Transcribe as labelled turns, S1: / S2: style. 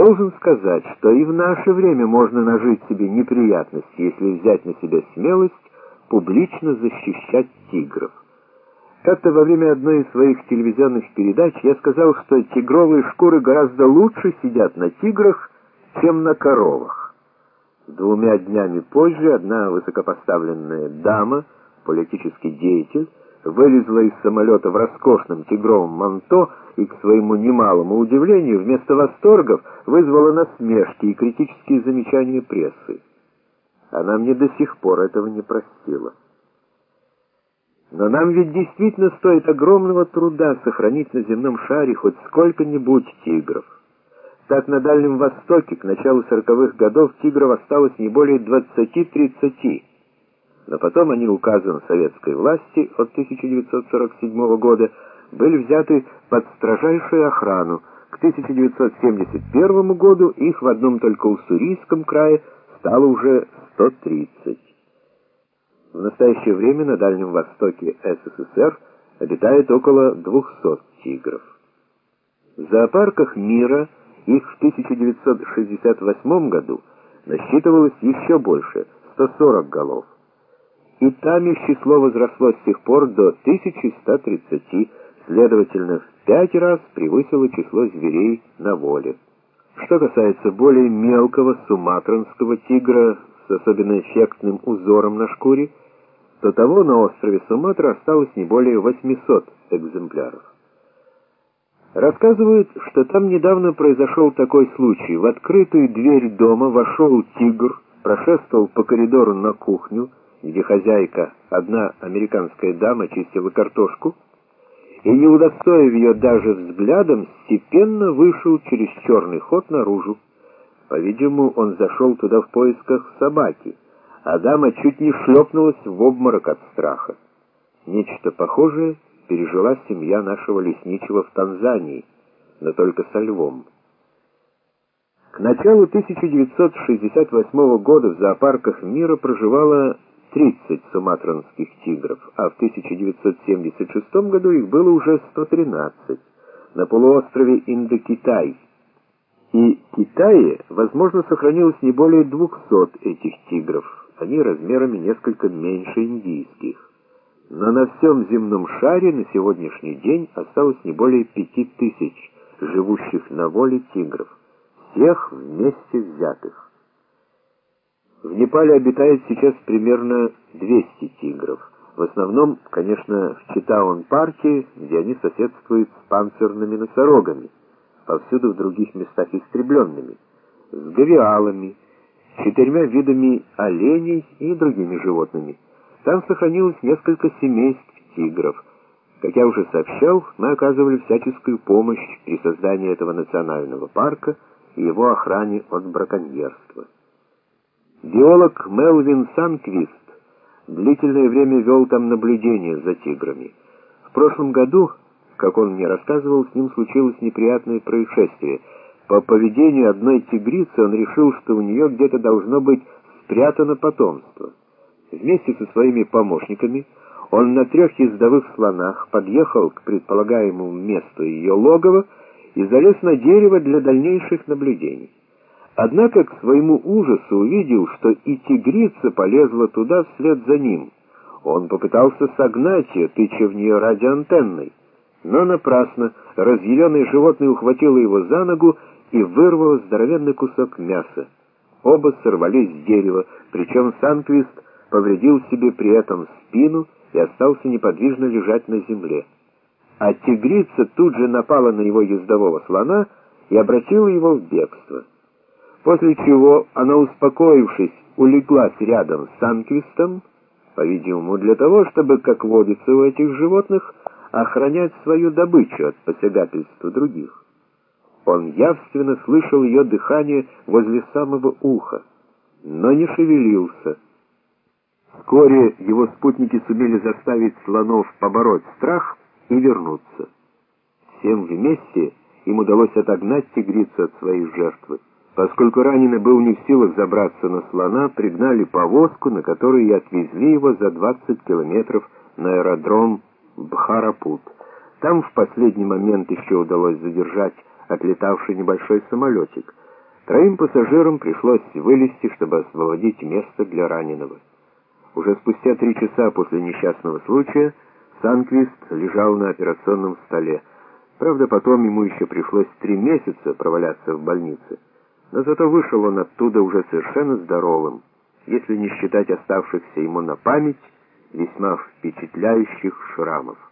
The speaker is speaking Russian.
S1: Должен сказать, что и в наше время можно нажить себе неприятности, если взять на себя смелость публично защищать тигров. Как-то во время одной из своих телевизионных передач я сказал, что тигровые шкуры гораздо лучше сидят на тиграх, чем на коровах. 2 днями позже одна высокопоставленная дама, политический деятель, вылезла из самолета в роскошном тигровом манто и, к своему немалому удивлению, вместо восторгов вызвала насмешки и критические замечания прессы. Она мне до сих пор этого не простила. Но нам ведь действительно стоит огромного труда сохранить на земном шаре хоть сколько-нибудь тигров. Так, на Дальнем Востоке к началу 40-х годов тигров осталось не более 20-30, но потом они указом советской власти от 1947 года были взяты под строжайшую охрану. К 1971 году их в одном только Уссурийском крае стало уже 130. В настоящее время на Дальнем Востоке СССР обитает около 200 тигров. В зоопарках мира их в 1968 году насчитывалось еще больше, 140 голов. И там их число возросло с тех пор до 1130, следовательно, в 5 раз превысило число зверей на воле. Что касается более мелкого суматранского тигра с особенно эффектным узором на шкуре, то того на острове Суматра осталось не более 800 экземпляров. Рассказывают, что там недавно произошел такой случай. В открытую дверь дома вошел тигр, прошествовал по коридору на кухню, где хозяйка, одна американская дама, чистила картошку, и, не удостоив ее даже взглядом, степенно вышел через черный ход наружу. По-видимому, он зашел туда в поисках собаки, а дама чуть не шлепнулась в обморок от страха. Нечто похожее пережила семья нашего лесничего в Танзании, но только со львом. К началу 1968 года в зоопарках мира проживало 30 суматранских тигров, а в 1976 году их было уже 113 на полуострове Индокитай. И в Китае, возможно, сохранилось не более 200 этих тигров. Они размерами несколько меньше индийских. Но на всем земном шаре на сегодняшний день осталось не более 5000 живущих на воле тигров, всех вместе взятых. В Непале обитает сейчас примерно 200 тигров. В основном, конечно, в Читаун-парке, где они соседствуют с панцирными носорогами, повсюду в других местах истребленными, с гавиалами, с 4 видами оленей и другими животными. Там сохранилось несколько семейств тигров. Как я уже сообщал, мы оказывали всяческую помощь при создании этого национального парка и его охране от браконьерства. Биолог Мелвин Санквист длительное время вел там наблюдение за тиграми. В прошлом году, как он мне рассказывал, с ним случилось неприятное происшествие. По поведению одной тигрицы он решил, что у нее где-то должно быть спрятано потомство. Вместе со своими помощниками он на 3 ездовых слонах подъехал к предполагаемому месту ее логова и залез на дерево для дальнейших наблюдений. Однако к своему ужасу увидел, что и тигрица полезла туда вслед за ним. Он попытался согнать ее, тыча в нее радиоантенной, но напрасно. Разъяренное животное ухватило его за ногу и вырвало здоровенный кусок мяса. Оба сорвались с дерева, причем Санквист повредил себе при этом спину и остался неподвижно лежать на земле. А тигрица тут же напала на его ездового слона и обратила его в бегство. После чего она, успокоившись, улеглась рядом с Санквистом, по-видимому, для того, чтобы, как водится у этих животных, охранять свою добычу от посягательства других. Он явственно слышал ее дыхание возле самого уха, но не шевелился. Вскоре его спутники сумели заставить слонов побороть страх и вернуться. Всем вместе им удалось отогнать тигрицу от своей жертвы. Поскольку раненый был не в силах забраться на слона, пригнали повозку, на которой и отвезли его за 20 километров на аэродром Бхарапут. Там в последний момент еще удалось задержать отлетавший небольшой самолетик. 3 пассажирам пришлось вылезти, чтобы освободить место для раненого. Уже спустя 3 часа после несчастного случая Санквист лежал на операционном столе. Правда, потом ему еще пришлось 3 месяца проваляться в больнице. Но зато вышел он оттуда уже совершенно здоровым, если не считать оставшихся ему на память весьма впечатляющих шрамов.